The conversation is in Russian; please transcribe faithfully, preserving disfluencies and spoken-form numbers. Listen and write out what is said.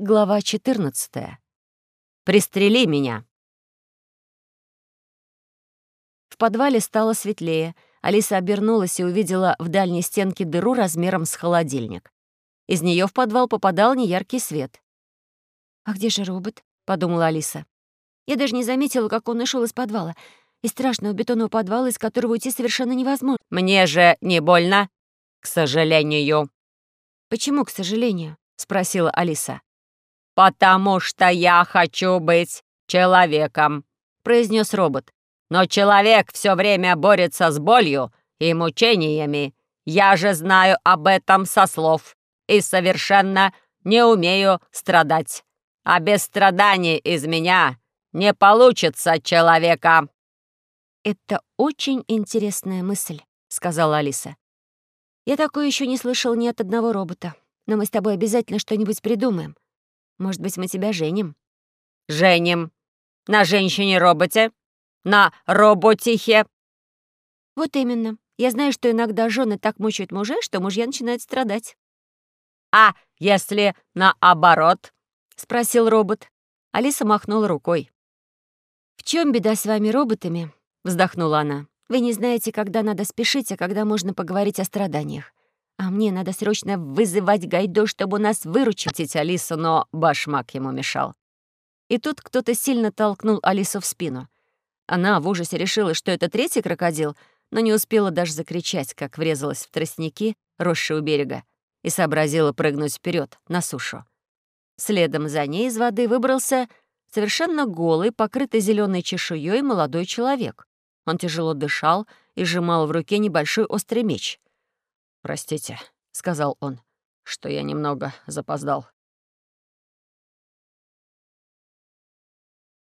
Глава четырнадцатая. «Пристрели меня!» В подвале стало светлее. Алиса обернулась и увидела в дальней стенке дыру размером с холодильник. Из нее в подвал попадал неяркий свет. «А где же робот?» — подумала Алиса. «Я даже не заметила, как он ушел из подвала. Из страшного бетонного подвала, из которого уйти совершенно невозможно». «Мне же не больно, к сожалению». «Почему, к сожалению?» — спросила Алиса. «Потому что я хочу быть человеком», — произнес робот. «Но человек все время борется с болью и мучениями. Я же знаю об этом со слов и совершенно не умею страдать. А без страданий из меня не получится человека». «Это очень интересная мысль», — сказала Алиса. «Я такое еще не слышал ни от одного робота. Но мы с тобой обязательно что-нибудь придумаем. Может быть, мы тебя женим?» «Женим. На женщине-роботе? На роботихе?» «Вот именно. Я знаю, что иногда жены так мучают мужей, что мужья начинают страдать». «А если наоборот?» — спросил робот. Алиса махнула рукой. «В чем беда с вами, роботами?» — вздохнула она. «Вы не знаете, когда надо спешить, а когда можно поговорить о страданиях. А мне надо срочно вызывать Гайдо, чтобы нас выручить». Тетя Алиса, но башмак ему мешал. И тут кто-то сильно толкнул Алису в спину. Она в ужасе решила, что это третий крокодил, но не успела даже закричать, как врезалась в тростники, росшие у берега, и сообразила прыгнуть вперед на сушу. Следом за ней из воды выбрался совершенно голый, покрытый зеленой чешуей молодой человек. Он тяжело дышал и сжимал в руке небольшой острый меч. «Простите», — сказал он, — «что я немного запоздал.